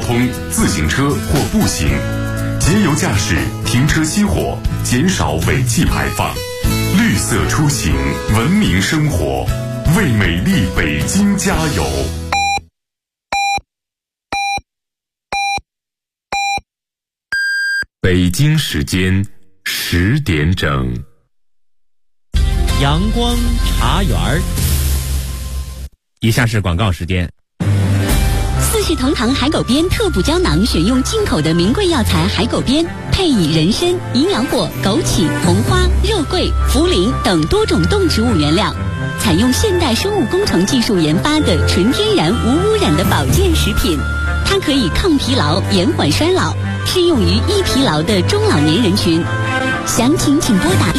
通、自行车或步行，节油驾驶，停车熄火，减少尾气排放，绿色出行，文明生活，为美丽北京加油！北京时间10点整。 阳光茶园儿，以下是广告时间。 四世同堂海狗鞭特补胶囊，选用进口的名贵药材海狗鞭，配以人参、营养果、枸杞、红花、肉桂、茯苓等多种动植物原料，采用现代生物工程技术研发的纯天然无污染的保健食品。它可以抗疲劳、延缓衰老，适用于易疲劳的中老年人群。详情请拨打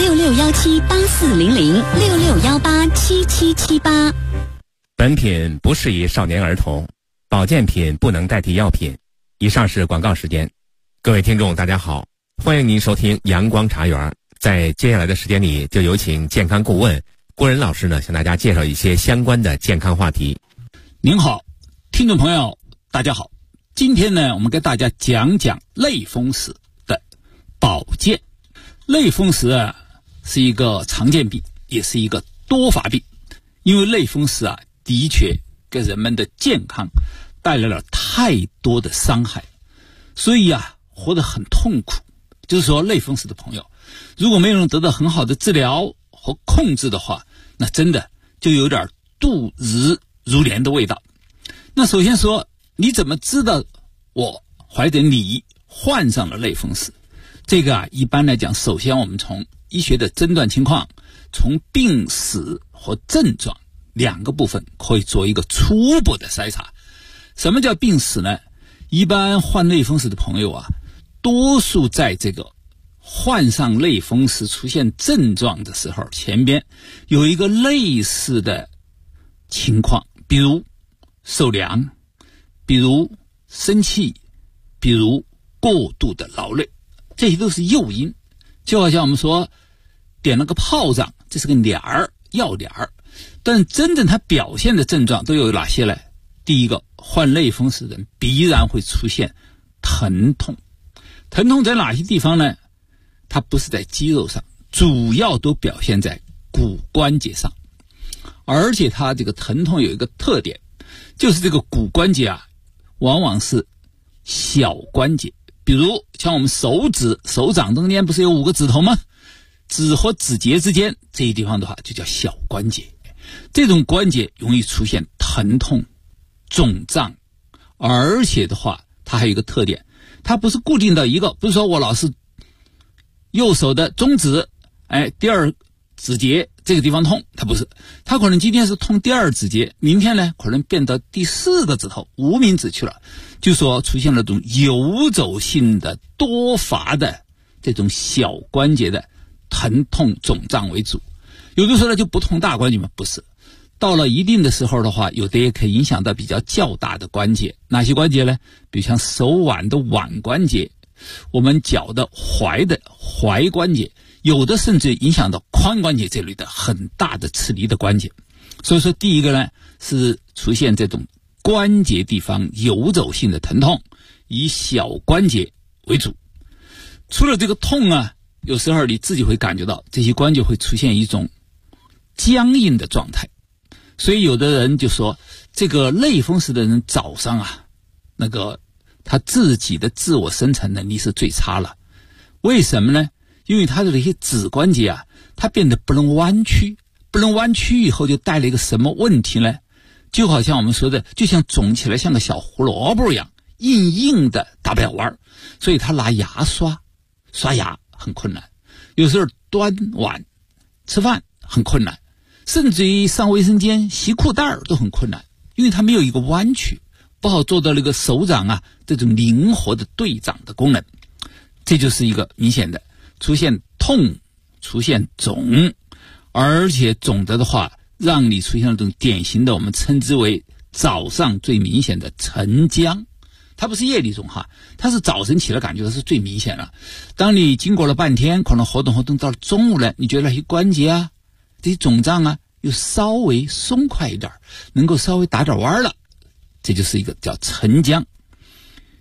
6617840066187778。 本品不适宜少年儿童，保健品不能代替药品。以上是广告时间。各位听众大家好，欢迎您收听阳光茶园。在接下来的时间里，就有请健康顾问郭仁老师呢，向大家介绍一些相关的健康话题。 您好，听众朋友大家好，今天呢，我们给大家讲讲类风湿的保健。类风湿啊，是一个常见病，也是一个多发病。因为类风湿啊，的确给人们的健康带来了太多的伤害，所以啊，活得很痛苦。就是说，类风湿的朋友，如果没有得到很好的治疗和控制的话，那真的就有点度日如年的味道。那首先说，你怎么知道我或者你患上了类风湿？这个啊，一般来讲，首先我们从医学的诊断情况，从病史和症状两个部分可以做一个初步的筛查。什么叫病史呢？一般患类风湿的朋友啊，多数在这个患上类风湿出现症状的时候，前边有一个类似的情况，比如受凉，比如生气，比如过度的劳累，这些都是诱因。就好像我们说点了个炮仗，这是个点儿，要点儿。但真正它表现的症状都有哪些呢？第一个，患类风湿的人必然会出现疼痛。疼痛在哪些地方呢？它不是在肌肉上，主要都表现在骨关节上。而且它这个疼痛有一个特点，就是这个骨关节啊，往往是小关节。比如像我们手指、手掌中间不是有5个指头吗？指和指节之间这一地方的话，就叫小关节。这种关节容易出现疼痛、肿胀，而且的话，它还有一个特点，它不是固定到一个，不是说我老是右手的中指，第二指节这个地方痛，它不是，它可能今天是痛第二指节，明天呢可能变到第4个指头无名指去了，就说出现了这种游走性的多发的这种小关节的疼痛肿胀为主。有的时候呢就不痛大关节吗？不是，到了一定的时候的话，有的也可以影响到比较较大的关节。哪些关节呢？比如像手腕的腕关节，我们脚的踝的踝关节，有的甚至影响到髋关节这类的很大的吃力的关节。所以说第一个呢，是出现这种关节地方游走性的疼痛，以小关节为主。除了这个痛啊，有时候你自己会感觉到这些关节会出现一种僵硬的状态。所以有的人就说，这个类风湿的人早上啊，他自己的自我生产能力是最差了。为什么呢？因为他的这些指关节啊，它变得不能弯曲，不能弯曲以后就带来一个什么问题呢？就好像我们说的，就像肿起来像个小胡萝卜一样，硬硬的打不了弯，所以他拿牙刷牙很困难，有时候端碗吃饭很困难，甚至于上卫生间洗裤带都很困难，因为它没有一个弯曲，不好做到那个手掌啊这种灵活的对掌的功能。这就是一个明显的出现痛，出现肿，而且肿的话让你出现那种典型的我们称之为早上最明显的晨僵。它不是夜里肿哈，它是早晨起来感觉它是最明显了。当你经过了半天，可能活动到了中午了，你觉得那些关节啊这些肿胀啊又稍微松快一点，能够稍微打点弯了，这就是一个叫晨僵。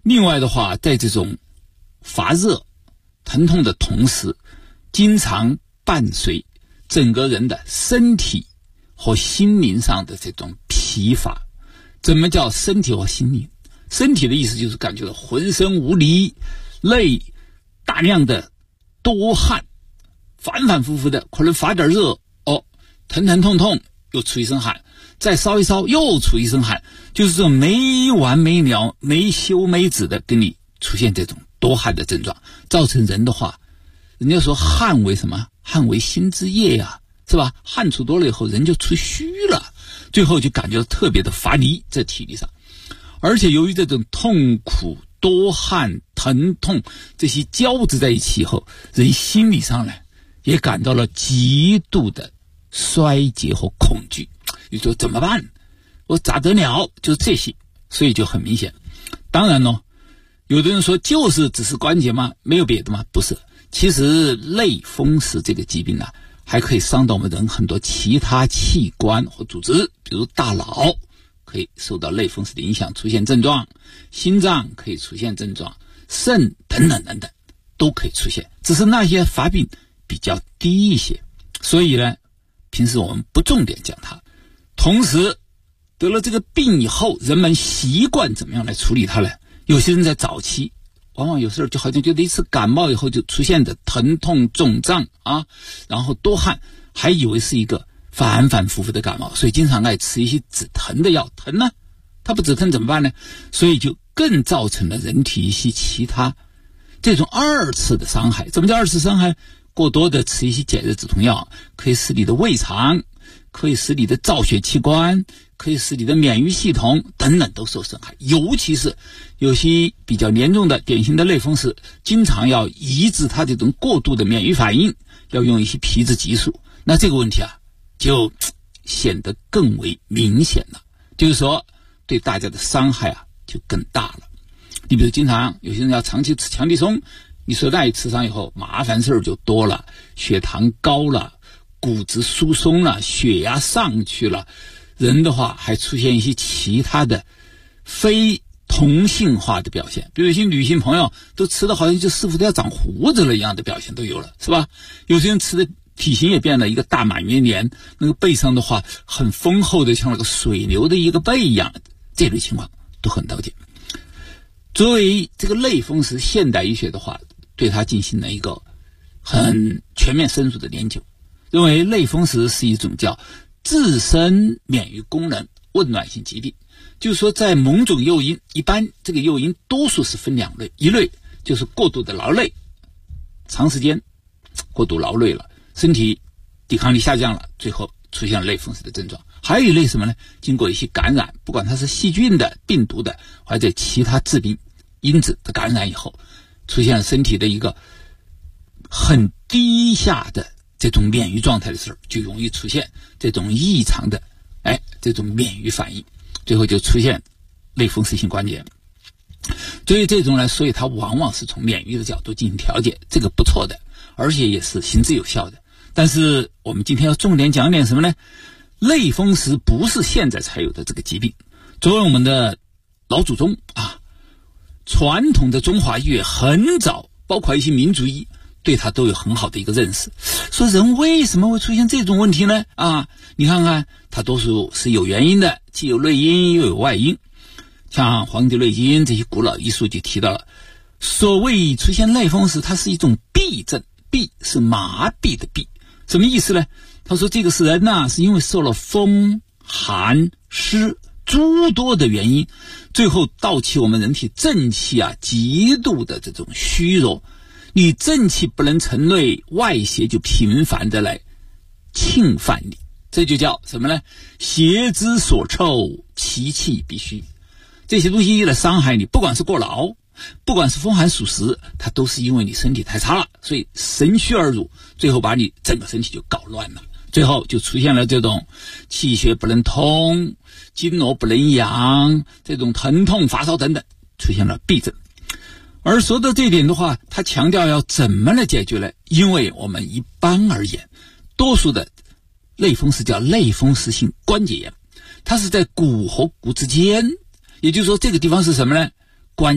另外的话，在这种发热、疼痛的同时，经常伴随整个人的身体和心灵上的这种疲乏。怎么叫身体和心灵？身体的意思就是感觉到浑身无力，累，大量的多汗，反反复复的，可能发点热，疼疼痛痛，又出一身汗，再烧一烧，又出一身汗，就是这种没完没了、没休没止的跟你出现这种多汗的症状，造成人的话，人家说汗为什么？汗为心之液呀，是吧？汗出多了以后，人就出虚了，最后就感觉到特别的乏力，在体力上。而且由于这种痛苦、多汗、疼痛这些交织在一起以后，人心理上呢也感到了极度的衰竭和恐惧。你说怎么办？我咋得了？就是这些，所以就很明显。当然呢，有的人说就是只是关节吗？没有别的吗？不是，其实类风湿这个疾病呢，还可以伤到我们人很多其他器官和组织，比如大脑可以受到类风湿的影响，出现症状，心脏可以出现症状，肾等等等等都可以出现，只是那些发病比较低一些，所以呢，平时我们不重点讲它。同时得了这个病以后，人们习惯怎么样来处理它呢？有些人在早期往往有时候就好像觉得一次感冒以后就出现的疼痛肿胀啊，然后多汗，还以为是一个反反复复的感冒，所以经常爱吃一些止疼的药。疼呢，它不止疼怎么办呢？所以就更造成了人体一些其他这种二次的伤害。怎么叫二次伤害？过多的吃一些解热止痛药，可以使你的胃肠，可以使你的造血器官，可以使你的免疫系统等等都受损害。尤其是有些比较严重的典型的类风湿，经常要抑制它这种过度的免疫反应，要用一些皮质激素。那这个问题啊就显得更为明显了，就是说对大家的伤害啊就更大了。你比如经常有些人要长期吃强力松，你说那一吃上以后麻烦事儿就多了，血糖高了，骨质疏松了，血压上去了，人的话还出现一些其他的非同性化的表现，比如一些女性朋友都吃的好像就似乎都要长胡子了一样的表现都有了，是吧？有些人吃的体型也变了，一个大满月脸，那个背上的话很丰厚的，像那个水牛的一个背一样，这类情况都很多见。作为这个类风湿，现代医学的话对它进行了一个很全面深入的研究，认为类风湿是一种叫自身免疫功能紊乱性疾病。就是说在某种诱因，一般这个诱因多数是分两类，一类就是过度的劳累，长时间过度劳累了，身体抵抗力下降了，最后出现了类风湿的症状。还有一类什么呢？经过一些感染，不管它是细菌的、病毒的，或者其他致病因子的感染以后，出现了身体的一个很低下的这种免疫状态的时候，就容易出现这种异常的这种免疫反应，最后就出现类风湿性关节。所以这种呢，所以它往往是从免疫的角度进行调节，这个不错的，而且也是行之有效的。但是我们今天要重点讲点什么呢？类风湿不是现在才有的这个疾病，作为我们的老祖宗啊，传统的中华医学很早，包括一些民族医，对它都有很好的一个认识。说人为什么会出现这种问题呢？你看看它多数是有原因的，既有内因又有外因。像《黄帝内经》这些古老医书就提到了，所谓出现类风湿，它是一种痹症，痹是麻痹的痹，什么意思呢？他说这个是人是因为受了风寒湿诸多的原因，最后导致我们人体正气极度的这种虚弱，你正气不能承内，外邪就频繁的来侵犯你，这就叫什么呢？邪之所臭，其气必虚。这些东西来伤害你，不管是过劳，不管是风寒暑湿，它都是因为你身体太差了，所以神虚而入，最后把你整个身体就搞乱了，最后就出现了这种气血不能通，经络不能养，这种疼痛发烧等等，出现了痹症。而说到这一点的话，他强调要怎么来解决呢？因为我们一般而言，多数的类风湿叫类风湿性关节炎，它是在骨和骨之间，也就是说这个地方是什么呢？关节，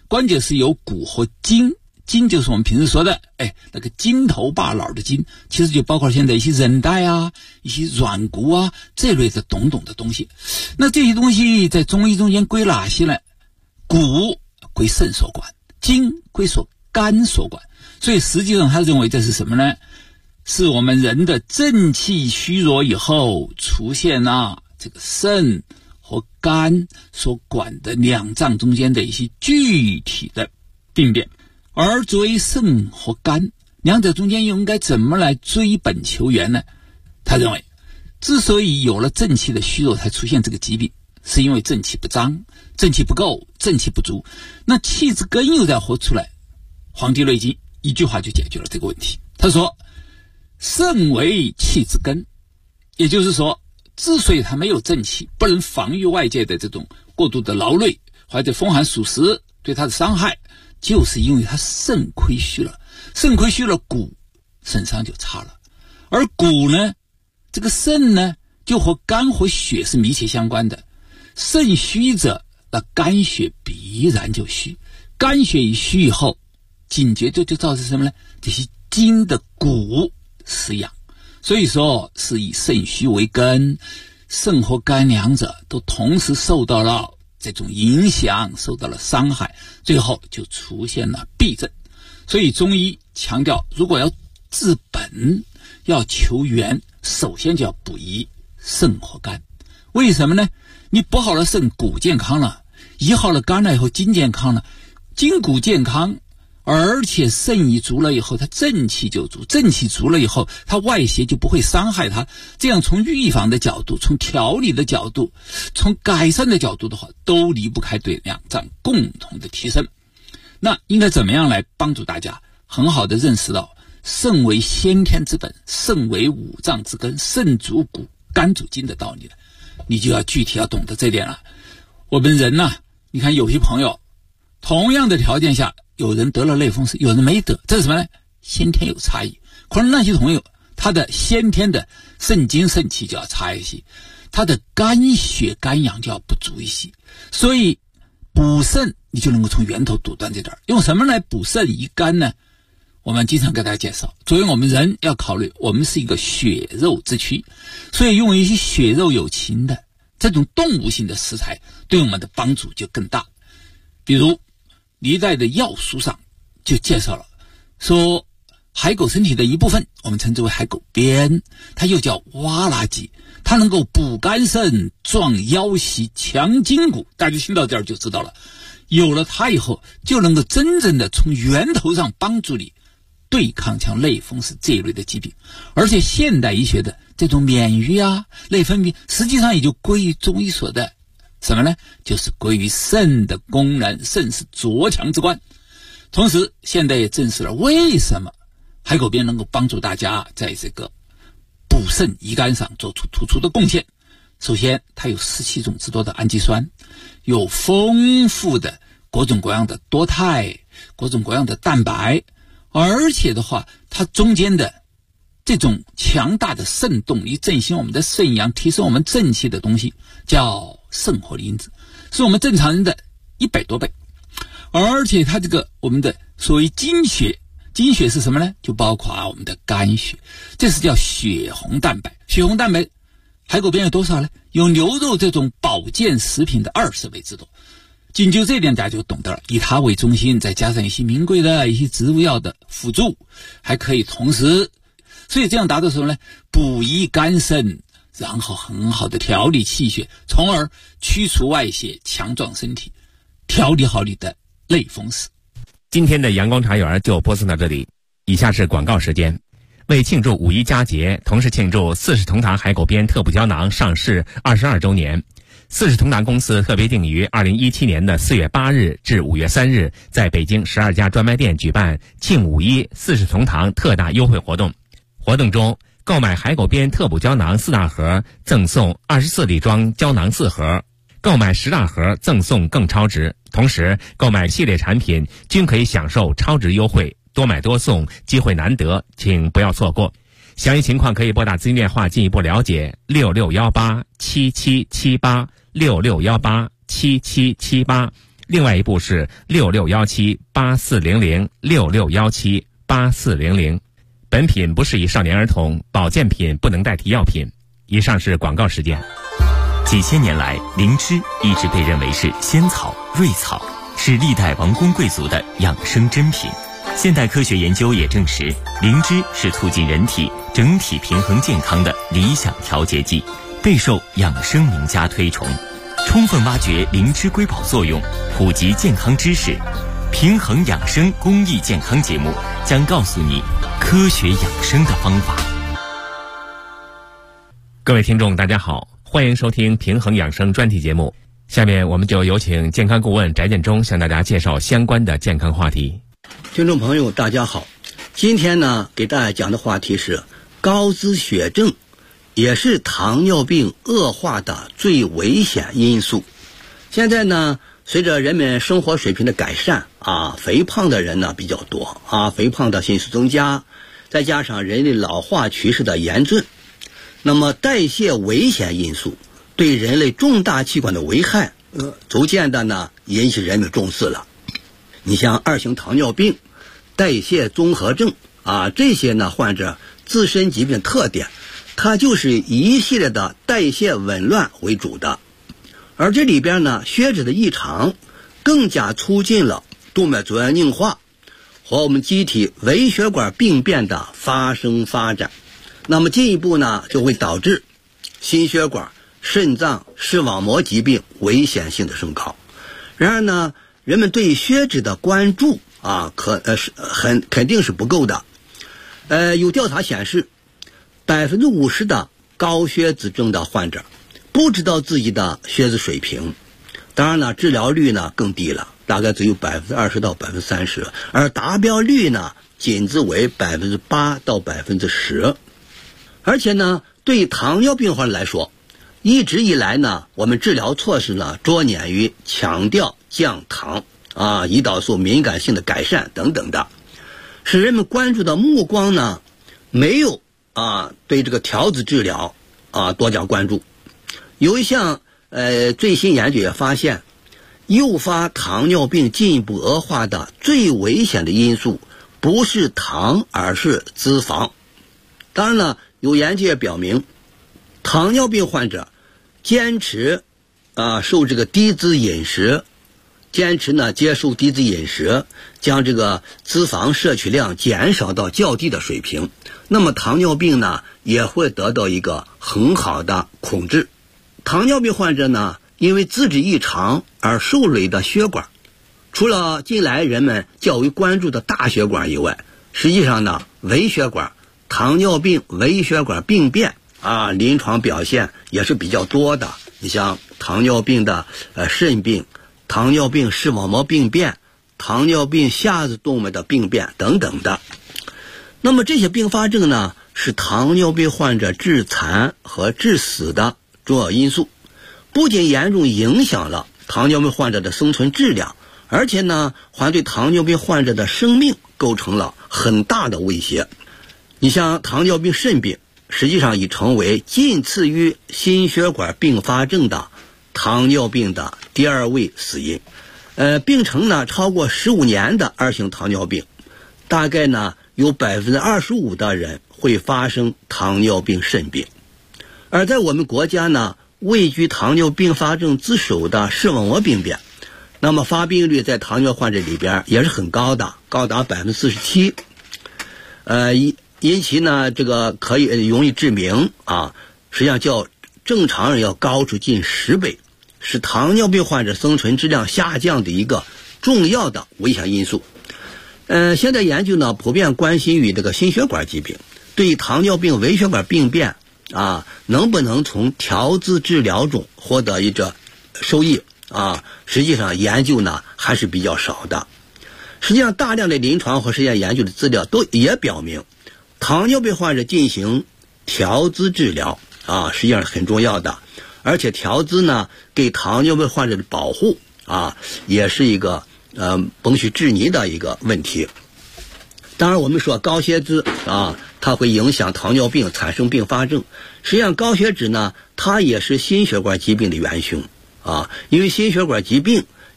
关键是有骨和筋，筋就是我们平时说的那个筋头巴脑的筋，其实就包括现在一些韧带啊、一些软骨啊这类的种种的东西。那这些东西在中医中间归哪些呢？骨归肾所管，筋归肝所管。所以实际上他认为这是什么呢？是我们人的正气虚弱以后出现这个肾和肝所管的两脏中间的一些具体的病变。而作为肾和肝两者中间又应该怎么来追本求源呢？他认为之所以有了正气的虚弱才出现这个疾病，是因为正气不张，正气不够，正气不足。那气之根又在何处来？黄帝内经一句话就解决了这个问题。他说肾为气之根，也就是说之所以他没有正气，不能防御外界的这种过度的劳累或者风寒暑湿对他的伤害，就是因为他肾亏虚了。肾亏虚了，骨肾伤就差了。而骨呢，这个肾呢就和肝和血是密切相关的。肾虚者，那肝血必然就虚，肝血一虚以后，紧接着就造成什么呢？这些筋的骨失养。所以说是以肾虚为根，肾和肝两者都同时受到了这种影响，受到了伤害，最后就出现了痹症。所以中医强调，如果要治本，要求源，首先就要补益肾和肝。为什么呢？你补好了肾，骨健康了；医好了肝了以后，筋健康了。筋骨健康，而且肾一足了以后，它正气就足，正气足了以后，它外邪就不会伤害它。这样从预防的角度，从调理的角度，从改善的角度的话，都离不开对两脏共同的提升。那应该怎么样来帮助大家很好的认识到肾为先天之本，肾为五脏之根，肾主骨，肝主筋的道理呢？你就要具体要懂得这点了。我们人你看有些朋友同样的条件下，有人得了类风湿，有人没得，这是什么呢？先天有差异。可能那些朋友他的先天的肾精肾气就要差一些，他的肝血肝阳就要不足一些。所以补肾你就能够从源头堵断这点。用什么来补肾益肝呢？我们经常给大家介绍，作为我们人要考虑，我们是一个血肉之躯，所以用一些血肉有情的这种动物性的食材对我们的帮助就更大。比如历代的药书上就介绍了，说海狗身体的一部分我们称之为海狗鞭，它又叫蛙拉鸡，它能够补肝肾，壮腰膝，强筋骨。大家听到这儿就知道了，有了它以后就能够真正的从源头上帮助你对抗像类风湿这一类的疾病。而且现代医学的这种免疫内分泌实际上也就归于中医所的什么呢？就是归于肾的功能，肾是浊强之官。同时现代也证实了为什么海狗鞭能够帮助大家在这个补肾益肝上做出突出的贡献。首先它有17种之多的氨基酸，有丰富的各种各样的多肽，各种各样的蛋白，而且的话它中间的这种强大的肾动力，振兴我们的肾阳，提升我们正气的东西叫肾活力因子，是我们正常人的100多倍。而且它这个我们的所谓精血，精血是什么呢？就包括我们的肝血，这是叫血红蛋白。血红蛋白海狗鞭有多少呢？有牛肉这种保健食品的20倍之多。仅就这点大家就懂得了，以它为中心，再加上一些名贵的一些植物药的辅助，还可以同时，所以这样达到什么呢？补益肝肾，然后很好的调理气血，从而驱除外邪，强壮身体，调理好你的类风湿。 今天的阳光茶园就播送到这里，以下是广告时间。为庆祝五一佳节，同时庆祝四世同堂海狗鞭特补胶囊上市22周年，四世同堂公司特别定于2017年的4月8日至5月3日，在北京12家专卖店举办庆五一四世同堂特大优惠活动。活动中，购买海狗鞭特补胶囊4大盒，赠送24粒装胶囊4盒，购买10大盒赠送更超值。同时，购买系列产品均可以享受超值优惠，多买多送，机会难得，请不要错过。详细情况可以拨打咨询电话进一步了解，66187778，66187778， 另外一部是6617840066178400。本品不适宜少年儿童，保健品不能代替药品。以上是广告时间。 几千年来，灵芝一直被认为是仙草、瑞草，是历代王公贵族的养生珍品。现代科学研究也证实，灵芝是促进人体整体平衡健康的理想调节剂，备受养生名家推崇。充分挖掘灵芝瑰宝作用，普及健康知识，平衡养生公益健康节目将告诉你科学养生的方法。 各位听众大家好，欢迎收听平衡养生专题节目。下面我们就有请健康顾问翟建中向大家介绍相关的健康话题。 听众朋友大家好，今天呢给大家讲的话题是高脂血症也是糖尿病恶化的最危险因素。现在呢随着人们生活水平的改善肥胖的人呢比较多肥胖的信息增加，再加上人类老化趋势的严峻，那么代谢危险因素对人类重大器官的危害逐渐的呢引起人们重视了。你像2型糖尿病、代谢综合症这些呢患者自身疾病特点，它就是一系列的代谢紊乱为主的。而这里边呢血脂的异常更加促进了动脉粥样硬化和我们机体微血管病变的发生发展，那么进一步呢就会导致心血管、肾脏、视网膜疾病危险性的升高。然而呢人们对血脂的关注肯定是不够的。有调查显示50%的高血脂症的患者不知道自己的血脂水平，当然呢治疗率呢更低了，大概只有20%到30%，而达标率呢仅只为8%到10%。而且呢对糖尿病患者来说，一直以来呢我们治疗措施呢着眼于强调降糖胰岛素敏感性的改善等等的，使人们关注的目光呢没有对这个调脂治疗多加关注。有一项最新研究也发现，诱发糖尿病进一步恶化的最危险的因素不是糖而是脂肪。当然了，有研究也表明，糖尿病患者坚持受这个低脂饮食，坚持呢接受低脂饮食，将这个脂肪摄取量减少到较低的水平，那么糖尿病呢也会得到一个很好的控制。糖尿病患者呢因为脂质异常而受累的血管，除了近来人们较为关注的大血管以外，实际上呢微血管、糖尿病微血管病变临床表现也是比较多的。你像糖尿病的肾病、糖尿病视网膜病变、糖尿病下肢动脉的病变等等的。那么这些并发症呢是糖尿病患者致残和致死的重要因素，不仅严重影响了糖尿病患者的生存质量，而且呢还对糖尿病患者的生命构成了很大的威胁。你像糖尿病肾病实际上已成为仅次于心血管并发症的糖尿病的第2位死因。病程呢超过15年的2型糖尿病，大概呢有25%的人会发生糖尿病肾病。而在我们国家呢位居糖尿病发症之首的视网膜病变，那么发病率在糖尿患者里边也是很高的，高达47%。因其呢这个可以容易致命实际上较正常人要高出近10倍，是糖尿病患者生存质量下降的一个重要的危险因素。现在研究呢普遍关心于这个心血管疾病，对糖尿病微血管病变能不能从调脂治疗中获得一个收益实际上研究呢还是比较少的。实际上大量的临床和实验研究的资料都也表明，糖尿病患者进行调脂治疗实际上是很重要的，而且调脂呢给糖尿病患者的保护也是一个不许置疑的一个问题。当然我们说高血脂它会影响糖尿病产生并发症，实际上高血脂呢它也是心血管疾病的元凶因为心血管疾病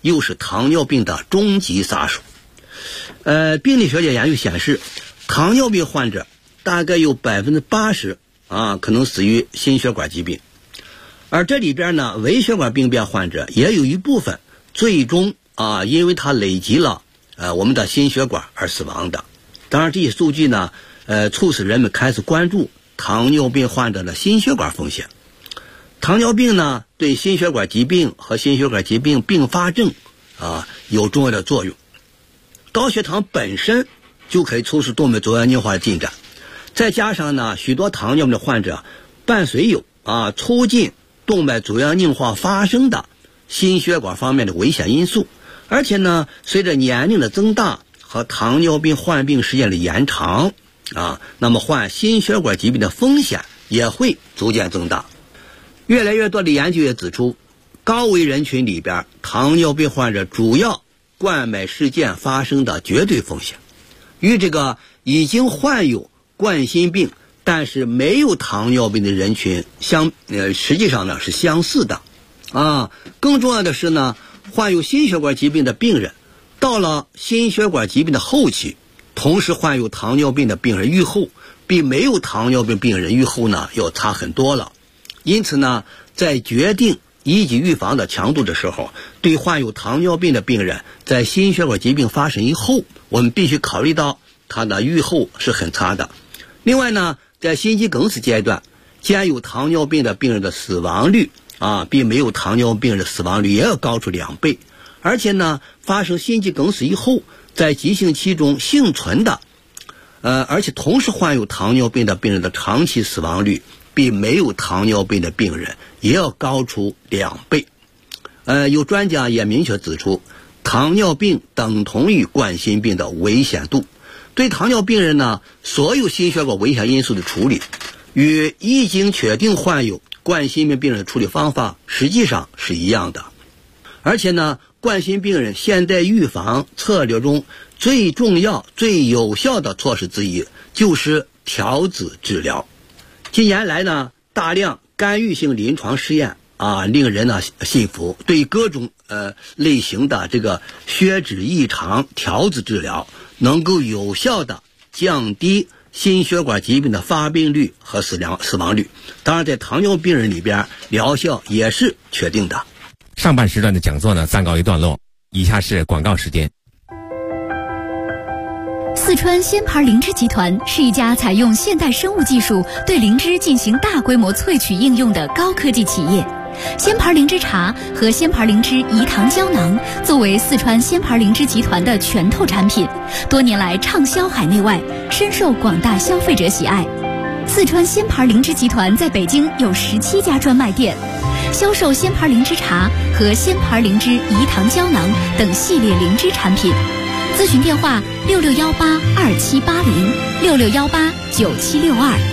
又是糖尿病的终极杀手。病理学界研究显示，糖尿病患者大概有80%可能死于心血管疾病，而这里边呢，微血管病变患者也有一部分最终因为它累积了我们的心血管而死亡的。当然，这些数据呢，促使人们开始关注糖尿病患者的心血管风险。糖尿病呢，对心血管疾病和心血管疾病并发症有重要的作用。高血糖本身就可以促使动脉粥样硬化的进展，再加上呢，许多糖尿病的患者伴随有促进动脉粥样硬化发生的心血管方面的危险因素，而且呢，随着年龄的增大和糖尿病患病时间的延长那么患心血管疾病的风险也会逐渐增大。越来越多的研究也指出，高危人群里边糖尿病患者主要冠脉事件发生的绝对风险与这个已经患有冠心病但是没有糖尿病的人群实际上呢是相似的更重要的是呢，患有心血管疾病的病人到了心血管疾病的后期，同时患有糖尿病的病人预后比没有糖尿病病人预后呢要差很多了。因此呢，在决定一级预防的强度的时候，对患有糖尿病的病人在心血管疾病发生以后，我们必须考虑到他的预后是很差的。另外呢，在心肌梗死阶段，既然有糖尿病的病人的死亡率比没有糖尿病人的死亡率也要高出2倍。而且呢，发生心肌梗死以后，在急性期中幸存的而且同时患有糖尿病的病人的长期死亡率比没有糖尿病的病人也要高出2倍。有专家也明确指出，糖尿病等同于冠心病的危险度。对糖尿病人呢，所有心血管危险因素的处理与已经确定患有冠心病病人的处理方法实际上是一样的。而且呢，冠心病人现代预防策略中最重要最有效的措施之一就是调子治疗。近年来呢，大量干预性临床试验令人呢信服，对各种类型的这个血脂异常调子治疗能够有效的降低心血管疾病的发病率和死亡率。当然，在糖尿病人里边，疗效也是确定的。 上半时段的讲座呢暂告一段落，以下是广告时间。 四川鲜牌灵芝集团是一家采用现代生物技术对灵芝进行大规模萃取应用的高科技企业。鲜牌灵芝茶和鲜牌灵芝饴糖胶囊作为四川鲜牌灵芝集团的拳头产品，多年来畅销海内外，深受广大消费者喜爱。四川鲜牌灵芝集团在北京有17家专卖店，销售鲜牌灵芝茶和鲜牌灵芝饴糖胶囊等系列灵芝产品。咨询电话6618278066189762。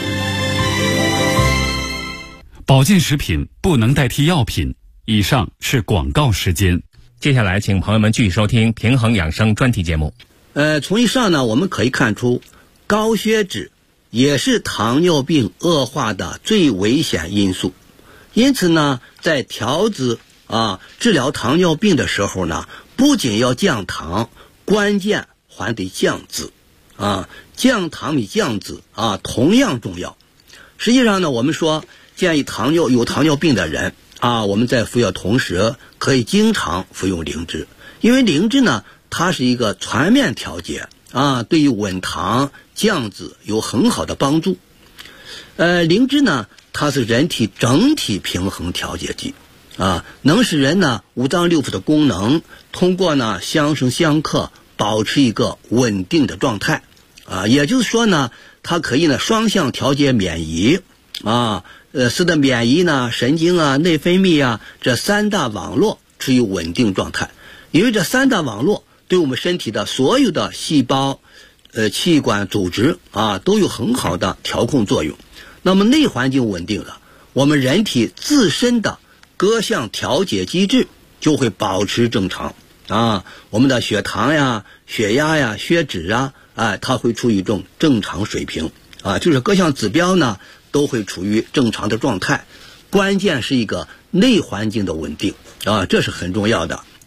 保健食品不能代替药品。以上是广告时间。 接下来请朋友们继续收听平衡养生专题节目。 从以上呢，我们可以看出，高血脂也是糖尿病恶化的最危险因素。因此呢，在调子治疗糖尿病的时候呢，不仅要降糖，关键还得降脂降糖比降脂同样重要。实际上呢，我们说建议有糖尿病的人我们在服药同时可以经常服用灵芝，因为灵芝呢，它是一个全面调节对于稳糖降脂有很好的帮助。灵芝呢，它是人体整体平衡调节剂能使人呢五脏六腑的功能通过呢相生相克保持一个稳定的状态也就是说呢，它可以呢双向调节免疫使得免疫呢、神经内分泌这3大网络处于稳定状态。因为这3大网络对我们身体的所有的细胞、器官、组织都有很好的调控作用。那么内环境稳定了，我们人体自身的各项调节机制就会保持正常我们的血糖呀、血压呀、血脂它会处于一种正常水平就是各项指标呢都会处于正常的状态。关键是一个内环境的稳定这是很重要的。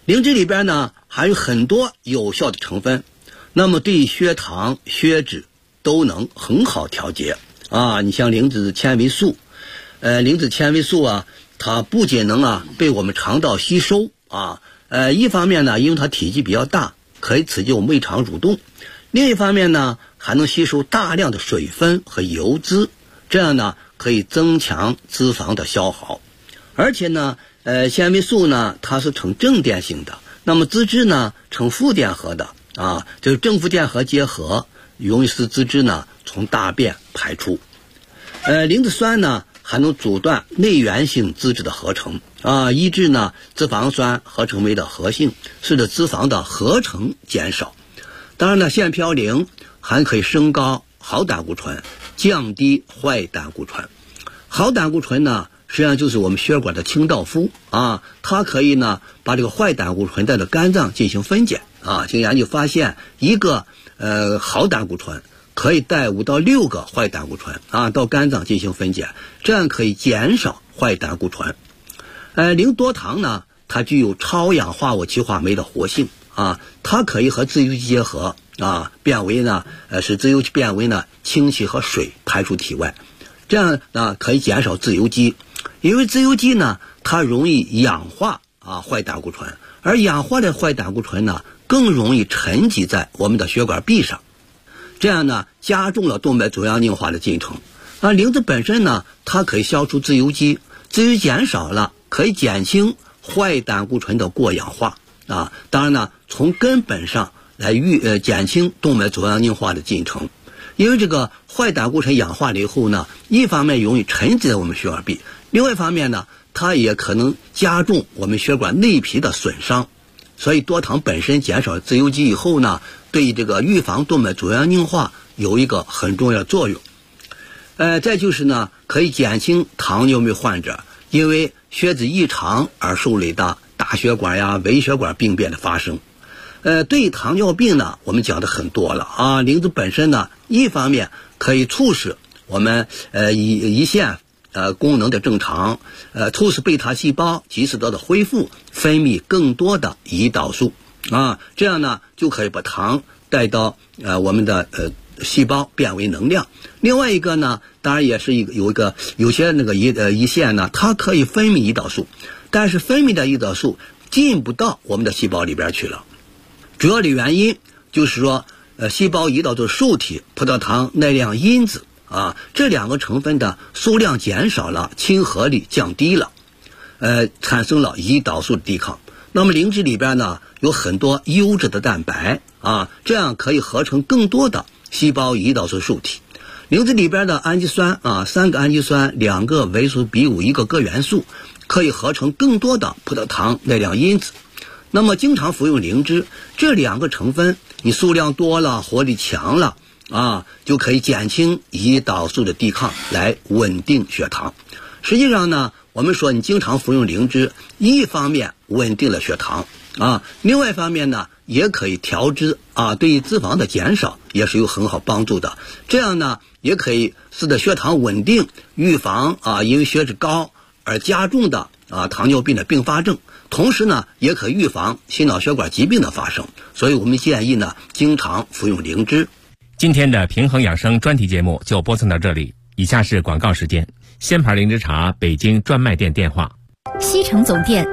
灵芝里边呢还有很多有效的成分，那么对血糖、血脂都能很好调节啊。你像灵芝纤维素，灵芝纤维素啊，它不仅能被我们肠道吸收啊，一方面呢，因为它体积比较大，可以刺激我们胃肠蠕动；另一方面呢，还能吸收大量的水分和油脂，这样呢可以增强脂肪的消耗。而且呢，纤维素呢，它是呈正电性的，那么脂质呢呈负电荷的啊，就是正负电荷结合，容易使脂质呢从大便排出。灵芝酸呢还能阻断内源性脂质的合成啊，抑制呢脂肪酸合成酶的活性，使得脂肪的合成减少。当然呢，腺嘌呤还可以升高好胆固醇，降低坏胆固醇。好胆固醇呢实际上就是我们血管的清道夫啊，它可以呢把这个坏胆固醇带到肝脏进行分解啊。经研究发现，一个好胆固醇可以带5到6个坏胆固醇啊到肝脏进行分解，这样可以减少坏胆固醇。灵多糖呢，它具有超氧化物歧化酶的活性啊，它可以和自由基结合啊，变为呢使自由基变为呢氢气和水排出体外，这样呢可以减少自由基。因为自由基呢，它容易氧化坏胆固醇，而氧化的坏胆固醇呢，更容易沉积在我们的血管壁上，这样呢加重了动脉粥样硬化的进程。灵芝本身呢，它可以消除自由基，自由基减少了，可以减轻坏胆固醇的过氧化啊。当然呢，从根本上来减轻动脉粥样硬化的进程。因为这个坏胆固醇氧化了以后呢，一方面容易沉积在我们血管壁，另外一方面呢，它也可能加重我们血管内皮的损伤。所以多糖本身减少自由基以后呢，对这个预防动脉粥样硬化有一个很重要的作用。再就是呢，可以减轻糖尿病患者因为血脂异常而受累的大血管呀、微血管病变的发生。对于糖尿病呢，我们讲的很多了啊。灵芝本身呢，一方面可以促使我们胰腺功能的正常，促使贝塔细胞及时得到恢复，分泌更多的胰岛素啊，这样呢就可以把糖带到我们的细胞变为能量。另外一个呢，当然也是有些那个胰腺呢，它可以分泌胰岛素，但是分泌的胰岛素进不到我们的细胞里边去了。主要的原因就是说，细胞胰岛素受体葡萄糖耐量因子啊，这2个成分的数量减少了，亲和力降低了，产生了胰岛素的抵抗。那么灵芝里边呢，有很多优质的蛋白啊，这样可以合成更多的细胞胰岛素受体。灵芝里边的氨基酸啊，3个氨基酸，2个维素比5，1个铬元素，可以合成更多的葡萄糖耐量因子。那么经常服用灵芝，这2个成分你数量多了，活力强了啊，就可以减轻胰岛素的抵抗，来稳定血糖。实际上呢，我们说你经常服用灵芝，一方面稳定了血糖啊，另外一方面呢，也可以调脂啊，对于脂肪的减少也是有很好帮助的。这样呢，也可以使得血糖稳定，预防因为血脂高而加重的糖尿病的并发症。同时呢，也可预防心脑血管疾病的发生，所以我们建议呢，经常服用灵芝。 今天的平衡养生专题节目就播送到这里，以下是广告时间。仙牌灵芝茶北京专卖店电话： 西城总店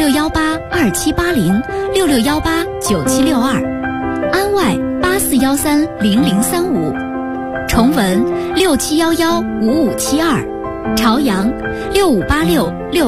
66182780，66189762，安外84130035，崇文67115572，朝阳6586